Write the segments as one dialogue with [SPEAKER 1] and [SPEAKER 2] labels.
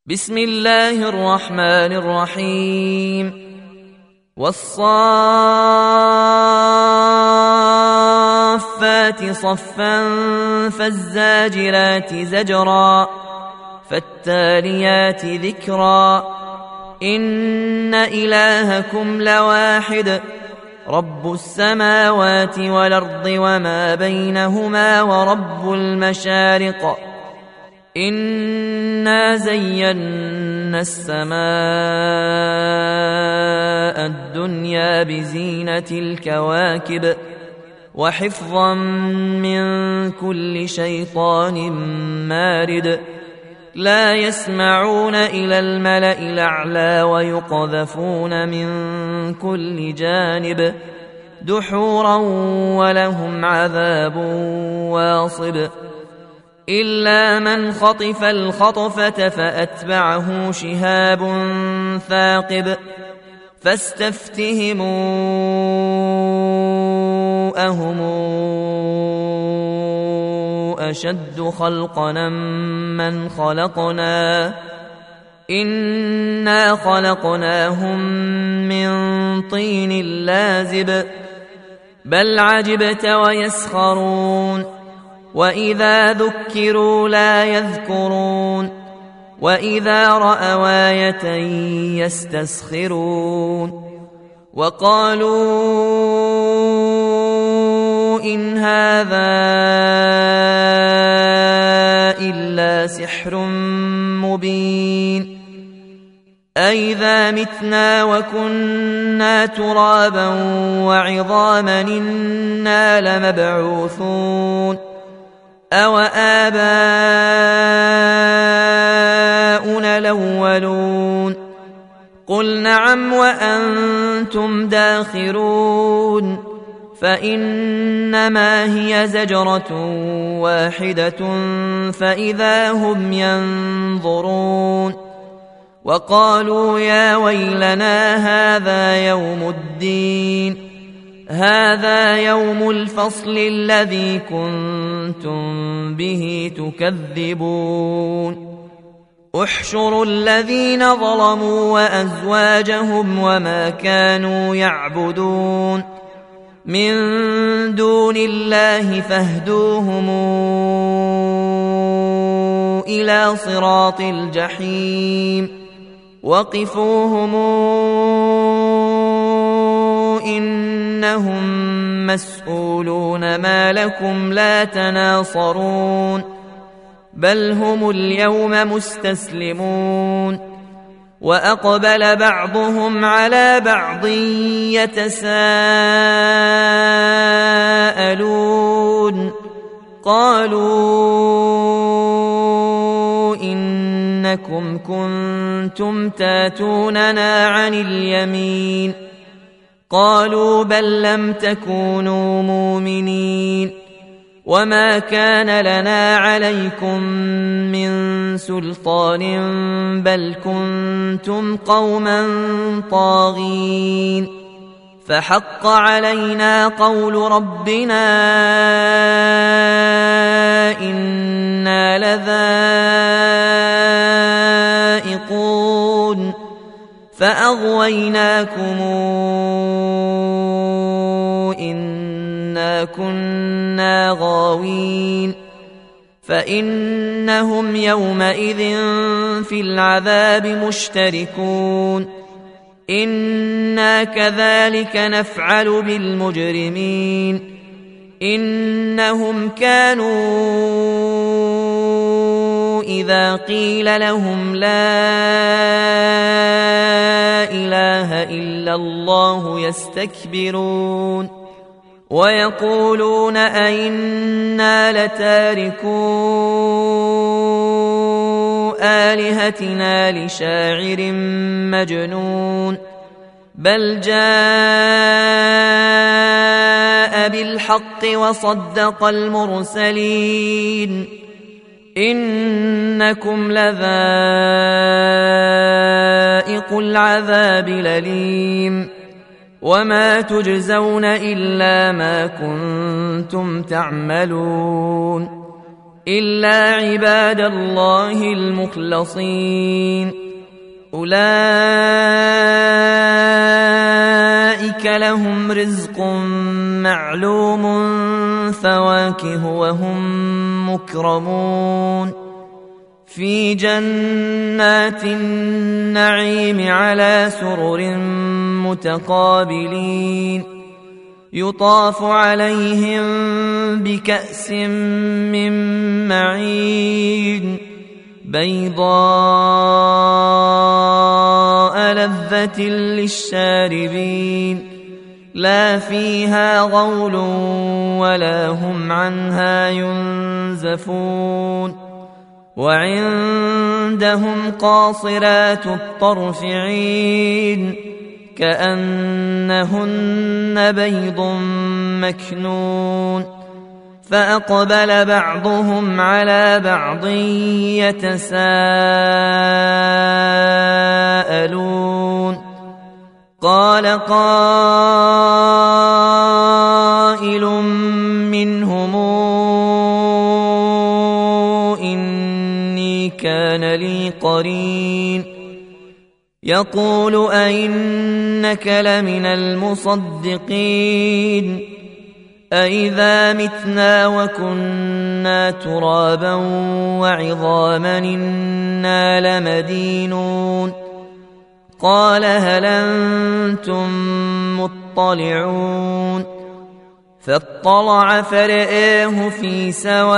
[SPEAKER 1] بسم الله الرحمن الرحيم والصافات صفا فالزاجرات زجرا فالتاليات ذكرا إن إلهكم لواحد رب السماوات والأرض وما بينهما ورب المشارق إنا زينا السماء الدنيا بزينة الكواكب وحفظا من كل شيطان مارد لا يسمعون إلى الملأ الأعلى ويقذفون من كل جانب دحورا ولهم عذاب واصب إلا من خطف الخطفة فأتبعه شهاب ثاقب فاستفتهموا أهم أشد خلقنا من خلقنا إنا خلقناهم من طين لازب بل عجبت ويسخرون وإذا ذكروا لا يذكرون وإذا رأوا آية يستسخرون وقالوا إن هذا إلا سحر مبين أئذا متنا وكنا ترابا وعظاما إنا لمبعوثون أو آباؤنا الأولون قل نعم وأنتم داخرون فإنما هي زجرة واحدة فإذا هم ينظرون وقالوا يا ويلنا هذا يوم الدين هذا يوم الفصل الذي كنتم به تكذبون احشروا الذين ظلموا وأزواجهم وما كانوا يعبدون من دون الله فاهدوهم إلى صراط الجحيم وقفوهم إنهم مسؤولون ما لكم لا تناصرون بل هم اليوم مستسلمون وأقبل بعضهم على بعض يتساءلون قالوا إنكم كنتم تاتوننا عن اليمين قالوا بل لم تكونوا مؤمنين وما كان لنا عليكم من سلطان بل كنتم قوما طاغين فحق علينا قول ربنا إنا لذائقون فأغويناكم إنا كنا غاوين فإنهم يومئذ في العذاب مشتركون إنا كذلك نفعل بالمجرمين إنهم كانوا إذا قيل لهم لا إله إلا الله يستكبرون ويقولون أئنا لتاركو آلهتنا لشاعر مجنون بل جاء بالحق وصدق المرسلين إنكم لذائق العذاب الأليم وما تجزون إلا ما كنتم تعملون إلا عباد الله المخلصين أولئك لهم رزق معلوم فواكه وهم مكرمون في جنات النعيم على سرر متقابلين يطاف عليهم بكأس من معين بيضاء لذة للشاربين لا فيها غول ولا هم عنها ينزفون وعندهم قاصرات الطرف عين كأنهن بيض مكنون فأقبل بعضهم على بعض يتساءلون قال قائل منهم إني كان لي قرين يقول أئنك لمن المصدقين أئذا متنا وكنا ترابا وعظاما إنا لمدينون قال هل أنتم مطلعون فاطلع فرآه في سواء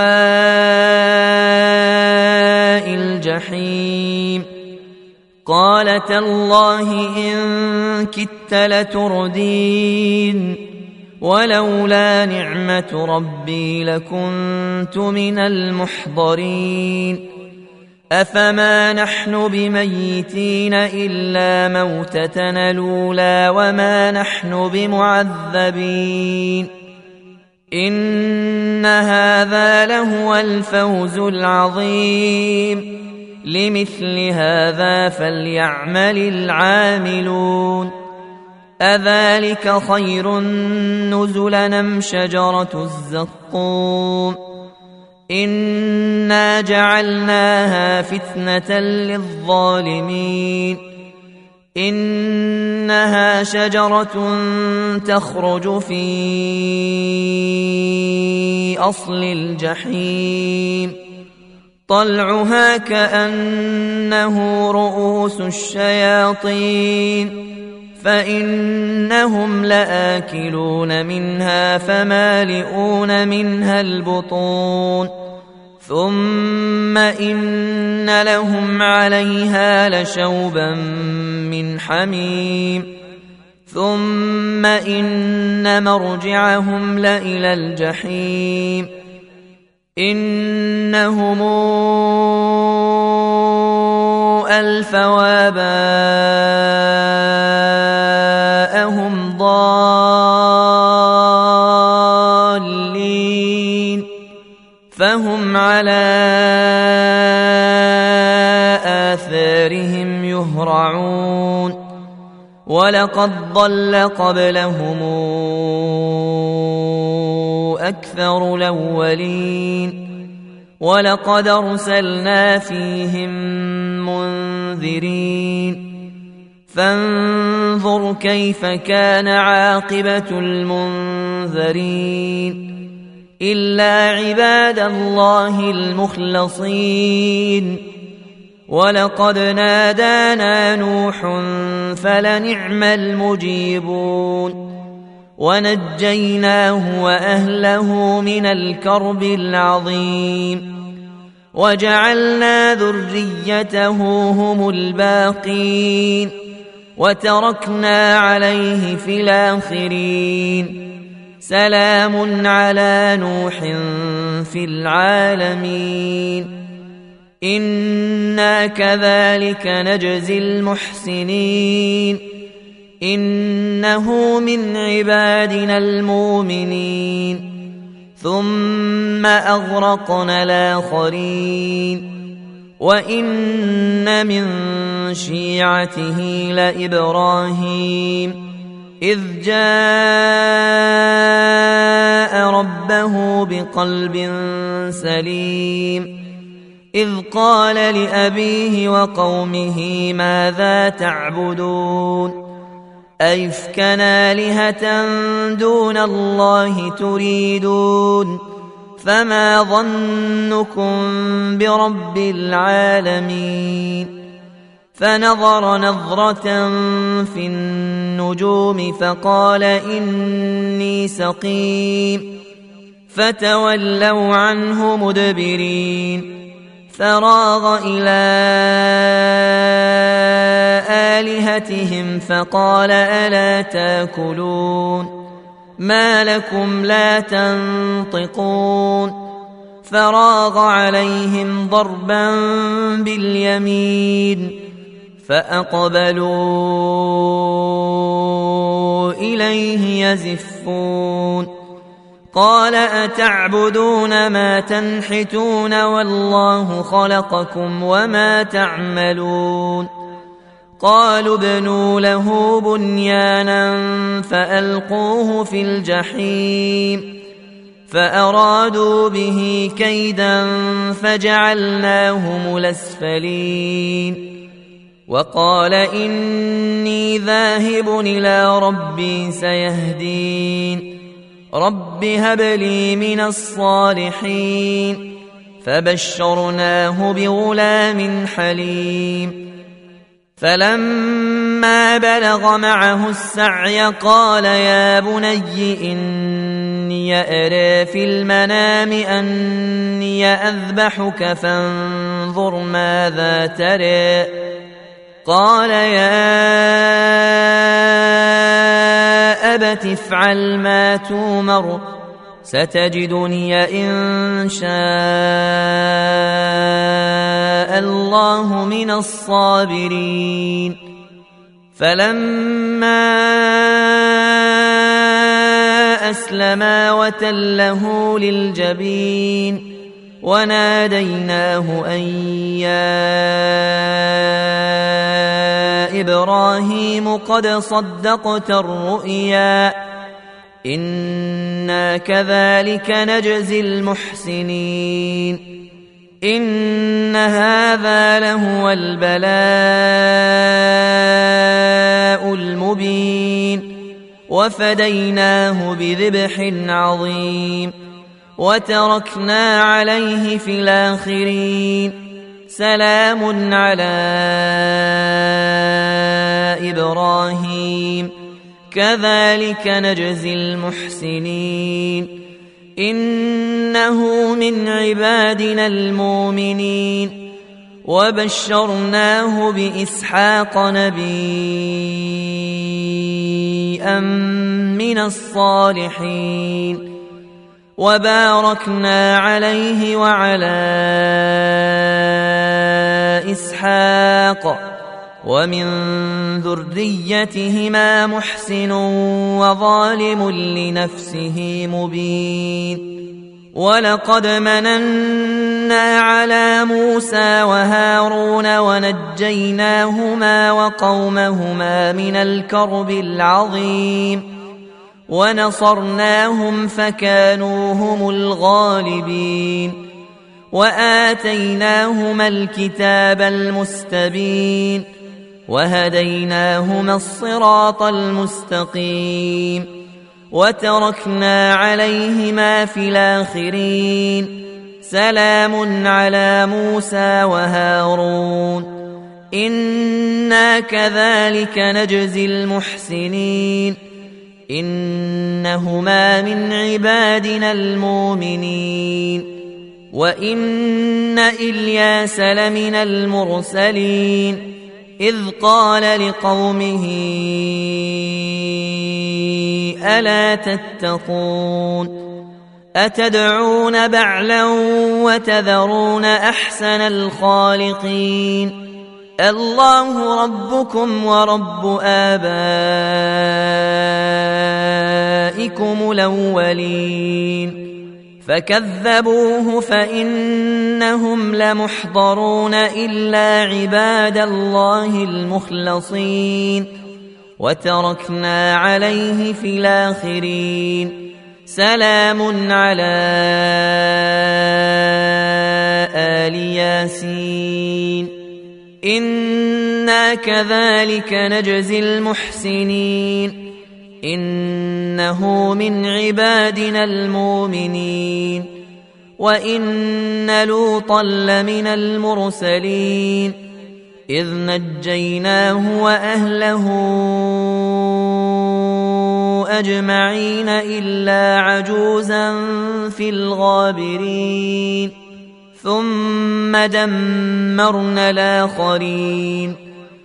[SPEAKER 1] الجحيم قال تالله إن كدت لتردين ولولا نعمة ربي لكنت من المحضرين أفما نحن بميتين إلا موتتنا الأولى وما نحن بمعذبين إن هذا لهو الفوز العظيم لمثل هذا فليعمل العاملون أذلك خير نزلا أم شجرة الزقوم إنا جعلناها فتنة للظالمين إنها شجرة تخرج في أصل الجحيم طلعها كأنه رؤوس الشياطين فإنهم لآكلون منها فمالئون منها البطون ثم إن لهم عليها لشوبا من حميم ثم إن مرجعهم لإلى الجحيم إنهم ألفوا آباءهم ضالين فهم على آثارهم يهرعون ولقد ضل قبلهم أكثر الأولين ولقد أرسلنا فيهم منذرين فانظر كيف كان عاقبة المنذرين إلا عباد الله المخلصين ولقد نادانا نوح فلنعم المجيبون ونجيناه وأهله من الكرب العظيم وجعلنا ذريته هم الباقين وتركنا عليه في الآخرين سلام على نوح في العالمين إنا كذلك نجزي المحسنين إنه من عبادنا المؤمنين ثم أغرقنا الآخرين وإن من شيعته لإبراهيم إذ جاء ربه بقلب سليم إذ قال لأبيه وقومه ماذا تعبدون أئفكا آلهة دون الله تريدون فما ظنكم برب العالمين فنظر نظرة في النجوم فقال إني سقيم فتولوا عنه مدبرين فراغ إلى آلهتهم فقال ألا تاكلون ما لكم لا تنطقون فراغ عليهم ضربا باليمين فأقبلوا إليه يزفون قال أتعبدون ما تنحتون والله خلقكم وما تعملون قالوا ابنوا له بنيانا فألقوه في الجحيم فأرادوا به كيدا فجعلناهم الأسفلين وقال إني ذاهب إلى ربي سيهدين رب هب لي من الصالحين فبشرناه بغلام حليم فلما بلغ معه السعي قال يا بني إني أرى في المنام أني أذبحك فانظر ماذا ترى قال يا أبت افعل ما تومر ستجدني إن شاء الله من الصابرين فلما أسلما وتله للجبين وناديناه أن يا إبراهيم قد صدقت الرؤيا إنا كذلك نجزي المحسنين إن هذا لهو البلاء المبين وفديناه بذبح عظيم وتركنا عليه في الآخرين سلام على إبراهيم كذلك نجزي المحسنين إنه من عبادنا المؤمنين وبشرناه بإسحاق نبيا من الصالحين وباركنا عليه وعلى إسحاق ومن ذريتهما محسن وظالم لنفسه مبين ولقد مننا على موسى وهارون ونجيناهما وقومهما من الكرب العظيم ونصرناهم فكانوا هم الغالبين وآتيناهما الكتاب المستبين وهديناهما الصراط المستقيم وتركنا عليهما في الآخرين سلام على موسى وهارون إنا كذلك نجزي المحسنين إنهما من عبادنا المؤمنين وإن إلياس لمن المرسلين إذ قال لقومه ألا تتقون أتدعون بعلا وتذرون أحسن الخالقين الله ربكم ورب آبائكم الأولين فكذبوه فإنهم لمحضرون إلا عباد الله المخلصين وتركنا عليه في الآخرين سلام على آل ياسين إنا كذلك نجزي المحسنين إنه من عبادنا المؤمنين وإن لوطا لمن المرسلين إذ نجيناه وأهله أجمعين إلا عجوزا في الغابرين ثم دمرنا الآخرين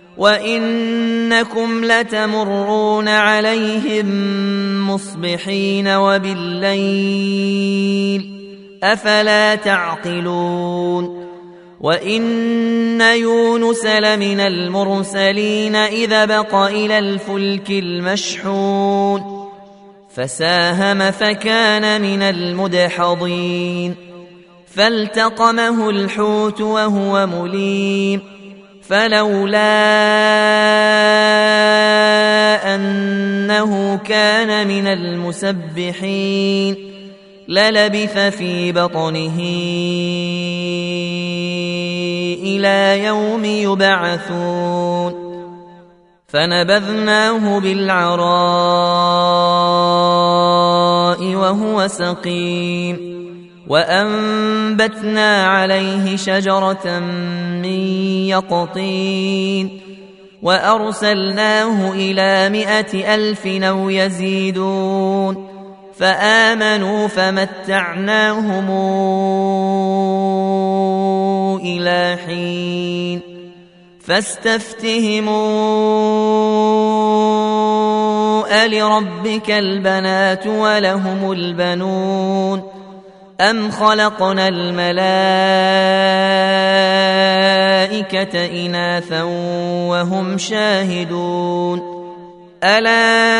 [SPEAKER 1] وإنكم لتمرون عليهم مصبحين وبالليل أفلا تعقلون وإن يونس لمن المرسلين إذا بق إلى الفلك المشحون فساهم فكان من المدحضين فالتقمه الحوت وهو مليم فلولا أنه كان من المسبحين للبث في بطنه إلى يوم يبعثون فنبذناه بالعراء وهو سقيم وأنبتنا عليه شجرة من يقطين وأرسلناه إلى 100,000 أو يزيدون فآمنوا فمتعناهم إلى حين فاستفتهموا ألربك البنات ولهم البنون أم خلقنا الملائكة إناثا وهم شاهدون ألا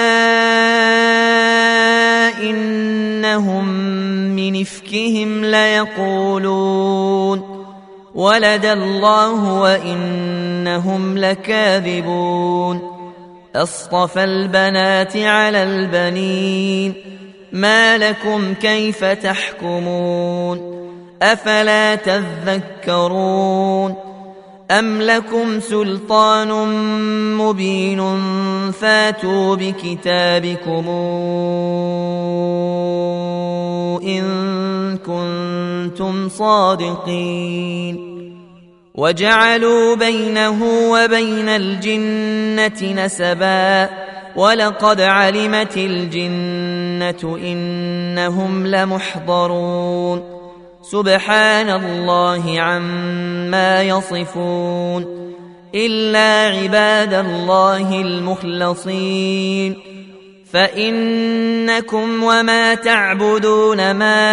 [SPEAKER 1] إنهم من إفكهم ليقولون ولد الله وإنهم لكاذبون أصطفى البنات على البنين ما لكم كيف تحكمون أفلا تذكرون أم لكم سلطان مبين فاتوا بكتابكم إن كنتم صادقين وجعلوا بينه وبين الجنة نسبا ولقد علمت الجنة إنهم لمحضرون سبحان الله عما يصفون إلا عباد الله المخلصين فإنكم وما تعبدون ما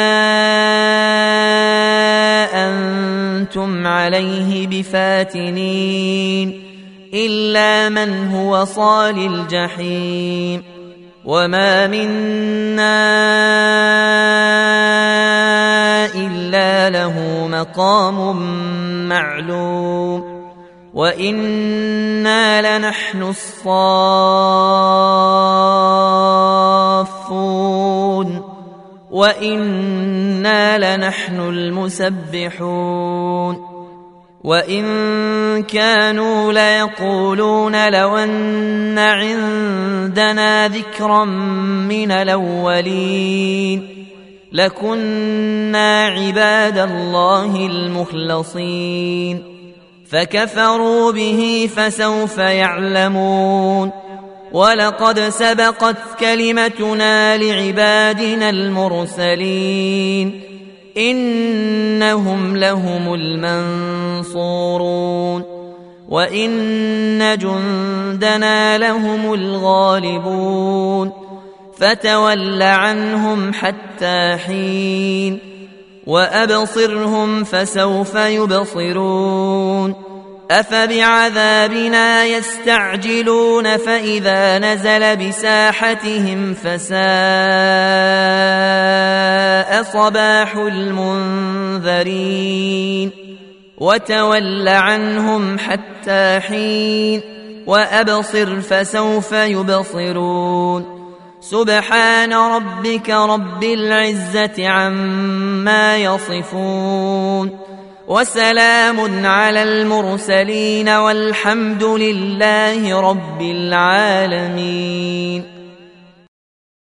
[SPEAKER 1] أنتم عليه بفاتنين إلا من هو صال الجحيم وما منا إلا له مقام معلوم وإنا لنحن الصافون وإنا لنحن المسبحون وإن كانوا ليقولون لو أن عندنا ذكرا من الأولين لكنا عباد الله المخلصين فكفروا به فسوف يعلمون ولقد سبقت كلمتنا لعبادنا المرسلين إنهم لهم المنصورون وإن جندنا لهم الغالبون فتول عنهم حتى حين وأبصرهم فسوف يبصرون أفبعذابنا يستعجلون فإذا نزل بساحتهم فساء صباح المنذرين وتول عنهم حتى حين وأبصر فسوف يبصرون سبحان ربك رب العزة عما يصفون وسلام على المرسلين والحمد لله رب العالمين.